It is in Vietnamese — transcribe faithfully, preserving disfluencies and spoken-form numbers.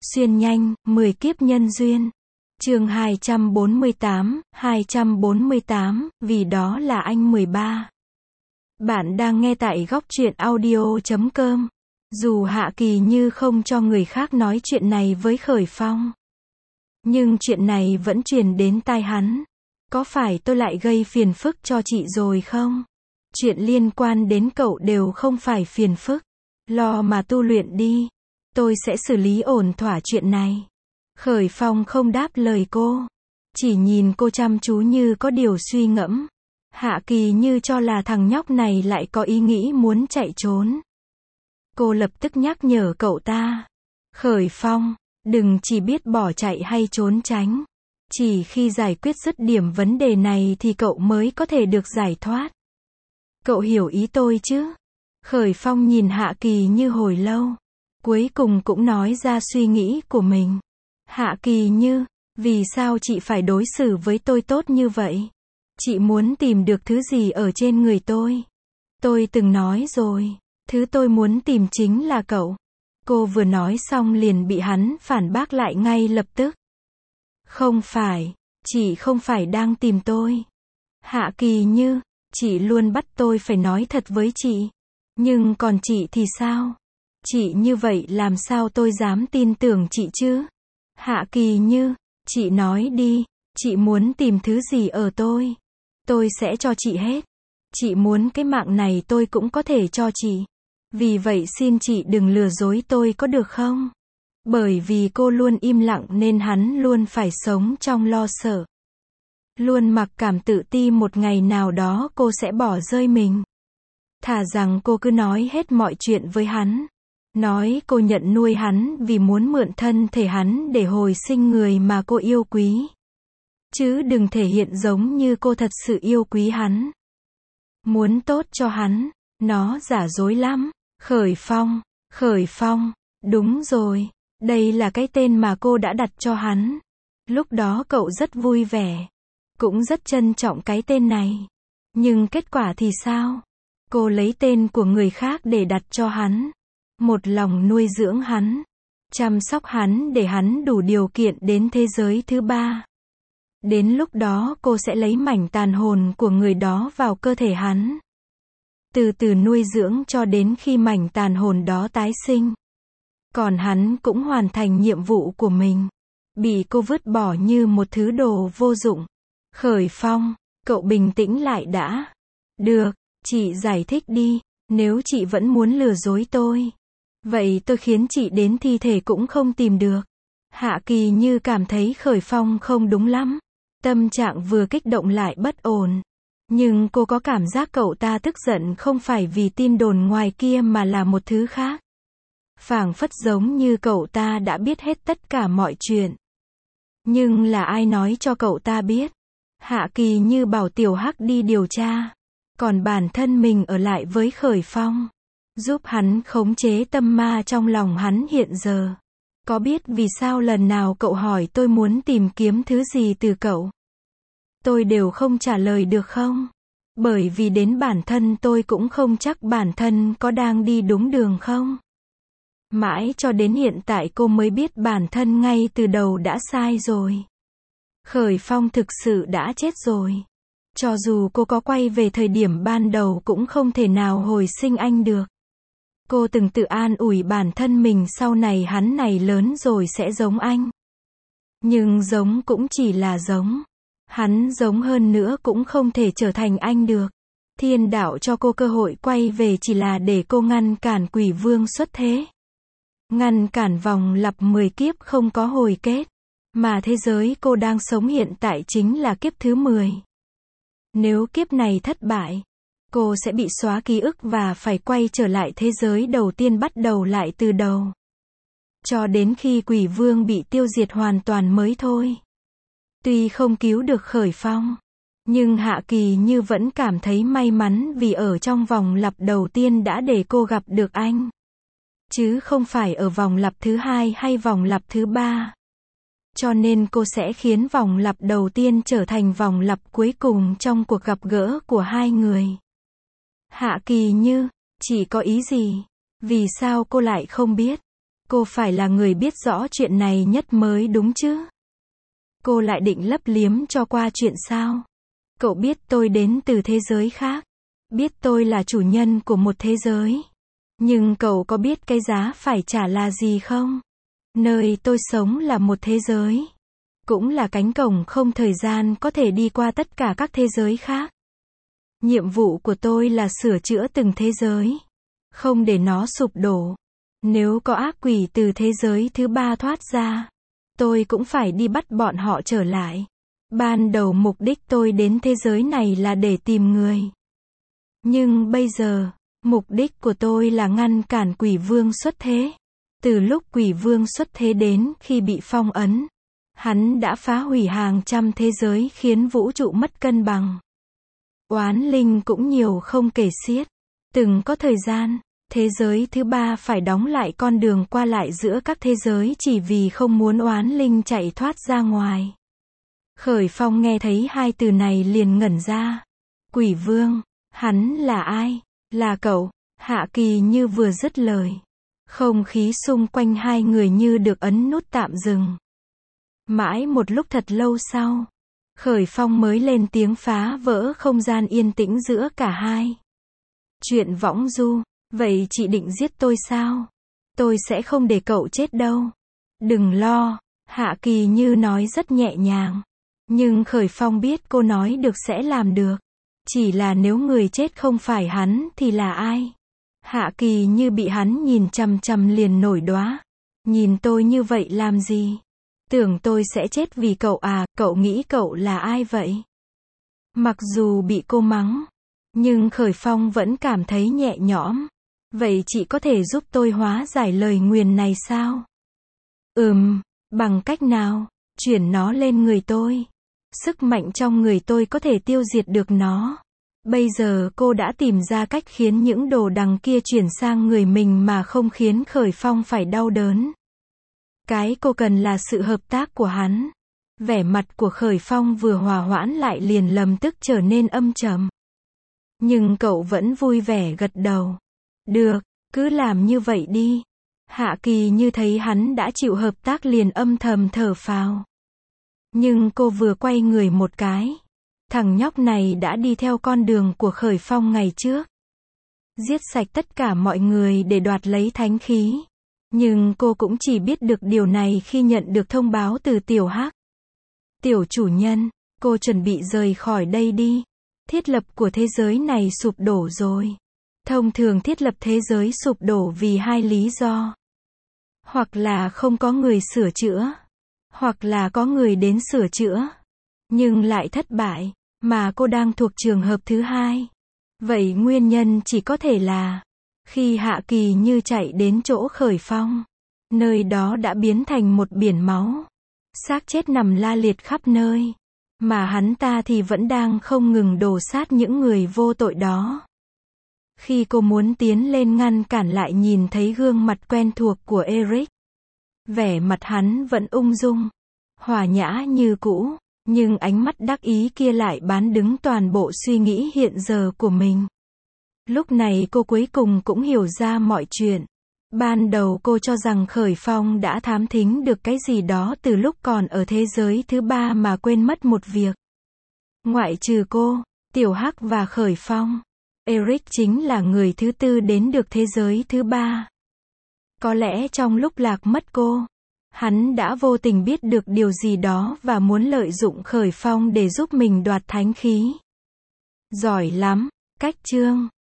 Xuyên nhanh, mười kiếp nhân duyên. Chương hai trăm bốn mươi tám, hai trăm bốn mươi tám, vì đó là anh mười ba. Bạn đang nghe tại góc truyện audio chấm com. Dù Hạ Kỳ Như không cho người khác nói chuyện này với Khởi Phong, nhưng chuyện này vẫn truyền đến tai hắn. Có phải tôi lại gây phiền phức cho chị rồi không? Chuyện liên quan đến cậu đều không phải phiền phức. Lo mà tu luyện đi. Tôi sẽ xử lý ổn thỏa chuyện này. Khởi Phong không đáp lời cô. Chỉ nhìn cô chăm chú như có điều suy ngẫm. Hạ Kỳ Như cho là thằng nhóc này lại có ý nghĩ muốn chạy trốn. Cô lập tức nhắc nhở cậu ta. Khởi Phong, đừng chỉ biết bỏ chạy hay trốn tránh. Chỉ khi giải quyết dứt điểm vấn đề này thì cậu mới có thể được giải thoát. Cậu hiểu ý tôi chứ? Khởi Phong nhìn Hạ Kỳ Như hồi lâu. Cuối cùng cũng nói ra suy nghĩ của mình. Hạ Kỳ Như, vì sao chị phải đối xử với tôi tốt như vậy? Chị muốn tìm được thứ gì ở trên người tôi? Tôi từng nói rồi, thứ tôi muốn tìm chính là cậu. Cô vừa nói xong liền bị hắn phản bác lại ngay lập tức. Không phải, chị không phải đang tìm tôi. Hạ Kỳ Như, chị luôn bắt tôi phải nói thật với chị. Nhưng còn chị thì sao? Chị như vậy làm sao tôi dám tin tưởng chị chứ? Hạ Kỳ Như, chị nói đi, chị muốn tìm thứ gì ở tôi? Tôi sẽ cho chị hết. Chị muốn cái mạng này tôi cũng có thể cho chị. Vì vậy xin chị đừng lừa dối tôi có được không? Bởi vì cô luôn im lặng nên hắn luôn phải sống trong lo sợ. Luôn mặc cảm tự ti một ngày nào đó cô sẽ bỏ rơi mình. Thà rằng cô cứ nói hết mọi chuyện với hắn. Nói cô nhận nuôi hắn vì muốn mượn thân thể hắn để hồi sinh người mà cô yêu quý. Chứ đừng thể hiện giống như cô thật sự yêu quý hắn. Muốn tốt cho hắn, nó giả dối lắm. Khởi Phong, Khởi Phong, đúng rồi, đây là cái tên mà cô đã đặt cho hắn. Lúc đó cậu rất vui vẻ, cũng rất trân trọng cái tên này. Nhưng kết quả thì sao? Cô lấy tên của người khác để đặt cho hắn. Một lòng nuôi dưỡng hắn, chăm sóc hắn để hắn đủ điều kiện đến thế giới thứ ba. Đến lúc đó cô sẽ lấy mảnh tàn hồn của người đó vào cơ thể hắn. Từ từ nuôi dưỡng cho đến khi mảnh tàn hồn đó tái sinh. Còn hắn cũng hoàn thành nhiệm vụ của mình. Bị cô vứt bỏ như một thứ đồ vô dụng. Khởi Phong, cậu bình tĩnh lại đã. Được, chị giải thích đi, nếu chị vẫn muốn lừa dối tôi. Vậy tôi khiến chị đến thi thể cũng không tìm được. Hạ Kỳ Như cảm thấy Khởi Phong không đúng lắm. Tâm trạng vừa kích động lại bất ổn. Nhưng cô có cảm giác cậu ta tức giận không phải vì tin đồn ngoài kia mà là một thứ khác. Phảng phất giống như cậu ta đã biết hết tất cả mọi chuyện. Nhưng là ai nói cho cậu ta biết? Hạ Kỳ Như bảo Tiểu Hắc đi điều tra. Còn bản thân mình ở lại với Khởi Phong. Giúp hắn khống chế tâm ma trong lòng hắn hiện giờ. Có biết vì sao lần nào cậu hỏi tôi muốn tìm kiếm thứ gì từ cậu? Tôi đều không trả lời được không? Bởi vì đến bản thân tôi cũng không chắc bản thân có đang đi đúng đường không? Mãi cho đến hiện tại cô mới biết bản thân ngay từ đầu đã sai rồi. Khởi Phong thực sự đã chết rồi. Cho dù cô có quay về thời điểm ban đầu cũng không thể nào hồi sinh anh được. Cô từng tự an ủi bản thân mình sau này hắn này lớn rồi sẽ giống anh. Nhưng giống cũng chỉ là giống. Hắn giống hơn nữa cũng không thể trở thành anh được. Thiên đạo cho cô cơ hội quay về chỉ là để cô ngăn cản quỷ vương xuất thế. Ngăn cản vòng lặp mười kiếp không có hồi kết. Mà thế giới cô đang sống hiện tại chính là kiếp thứ mười. Nếu kiếp này thất bại, cô sẽ bị xóa ký ức và phải quay trở lại thế giới đầu tiên bắt đầu lại từ đầu. Cho đến khi quỷ vương bị tiêu diệt hoàn toàn mới thôi. Tuy không cứu được Khởi Phong, nhưng Hạ Kỳ Như vẫn cảm thấy may mắn vì ở trong vòng lặp đầu tiên đã để cô gặp được anh. Chứ không phải ở vòng lặp thứ hai hay vòng lặp thứ ba. Cho nên cô sẽ khiến vòng lặp đầu tiên trở thành vòng lặp cuối cùng trong cuộc gặp gỡ của hai người. Hạ Kỳ Như, chị có ý gì? Vì sao cô lại không biết? Cô phải là người biết rõ chuyện này nhất mới đúng chứ. Cô lại định lấp liếm cho qua chuyện sao? Cậu biết tôi đến từ thế giới khác. Biết tôi là chủ nhân của một thế giới. Nhưng cậu có biết cái giá phải trả là gì không? Nơi tôi sống là một thế giới. Cũng là cánh cổng không thời gian có thể đi qua tất cả các thế giới khác. Nhiệm vụ của tôi là sửa chữa từng thế giới. Không để nó sụp đổ. Nếu có ác quỷ từ thế giới thứ ba thoát ra, tôi cũng phải đi bắt bọn họ trở lại. Ban đầu mục đích tôi đến thế giới này là để tìm người. Nhưng bây giờ, mục đích của tôi là ngăn cản quỷ vương xuất thế. Từ lúc quỷ vương xuất thế đến khi bị phong ấn, hắn đã phá hủy hàng trăm thế giới khiến vũ trụ mất cân bằng. Oán linh cũng nhiều không kể xiết. Từng có thời gian, thế giới thứ ba phải đóng lại con đường qua lại giữa các thế giới chỉ vì không muốn oán linh chạy thoát ra ngoài. Khởi Phong nghe thấy hai từ này liền ngẩn ra. Quỷ vương, hắn là ai? Là cậu? Hạ Kỳ Như vừa dứt lời. Không khí xung quanh hai người như được ấn nút tạm dừng. Mãi một lúc thật lâu sau, Khởi Phong mới lên tiếng phá vỡ không gian yên tĩnh giữa cả hai. Chuyện võng du, vậy chị định giết tôi sao? Tôi sẽ không để cậu chết đâu. Đừng lo, Hạ Kỳ Như nói rất nhẹ nhàng. Nhưng Khởi Phong biết cô nói được sẽ làm được. Chỉ là nếu người chết không phải hắn thì là ai? Hạ Kỳ Như bị hắn nhìn chằm chằm liền nổi đoá. Nhìn tôi như vậy làm gì? Tưởng tôi sẽ chết vì cậu à, cậu nghĩ cậu là ai vậy? Mặc dù bị cô mắng, nhưng Khởi Phong vẫn cảm thấy nhẹ nhõm. Vậy chị có thể giúp tôi hóa giải lời nguyền này sao? Ừm, bằng cách nào? Chuyển nó lên người tôi. Sức mạnh trong người tôi có thể tiêu diệt được nó. Bây giờ cô đã tìm ra cách khiến những đồ đằng kia chuyển sang người mình mà không khiến Khởi Phong phải đau đớn. Cái cô cần là sự hợp tác của hắn. Vẻ mặt của Khởi Phong vừa hòa hoãn lại liền lập tức trở nên âm trầm. Nhưng cậu vẫn vui vẻ gật đầu. Được, cứ làm như vậy đi. Hạ Kỳ Như thấy hắn đã chịu hợp tác liền âm thầm thở phào. Nhưng cô vừa quay người một cái. Thằng nhóc này đã đi theo con đường của Khởi Phong ngày trước. Giết sạch tất cả mọi người để đoạt lấy thánh khí. Nhưng cô cũng chỉ biết được điều này khi nhận được thông báo từ Tiểu Hắc. Tiểu chủ nhân, cô chuẩn bị rời khỏi đây đi. Thiết lập của thế giới này sụp đổ rồi. Thông thường thiết lập thế giới sụp đổ vì hai lý do. Hoặc là không có người sửa chữa. Hoặc là có người đến sửa chữa. Nhưng lại thất bại. Mà cô đang thuộc trường hợp thứ hai. Vậy nguyên nhân chỉ có thể là khi Hạ Kỳ Như chạy đến chỗ Khởi Phong, nơi đó đã biến thành một biển máu. Xác chết nằm la liệt khắp nơi. Mà hắn ta thì vẫn đang không ngừng đổ sát những người vô tội đó. Khi cô muốn tiến lên ngăn cản lại nhìn thấy gương mặt quen thuộc của Eric. Vẻ mặt hắn vẫn ung dung, hòa nhã như cũ. Nhưng ánh mắt đắc ý kia lại bán đứng toàn bộ suy nghĩ hiện giờ của mình. Lúc này cô cuối cùng cũng hiểu ra mọi chuyện. Ban đầu cô cho rằng Khởi Phong đã thám thính được cái gì đó từ lúc còn ở thế giới thứ ba mà quên mất một việc. Ngoại trừ cô, Tiểu Hắc và Khởi Phong, Eric chính là người thứ tư đến được thế giới thứ ba. Có lẽ trong lúc lạc mất cô, hắn đã vô tình biết được điều gì đó và muốn lợi dụng Khởi Phong để giúp mình đoạt thánh khí. Giỏi lắm, cách chương.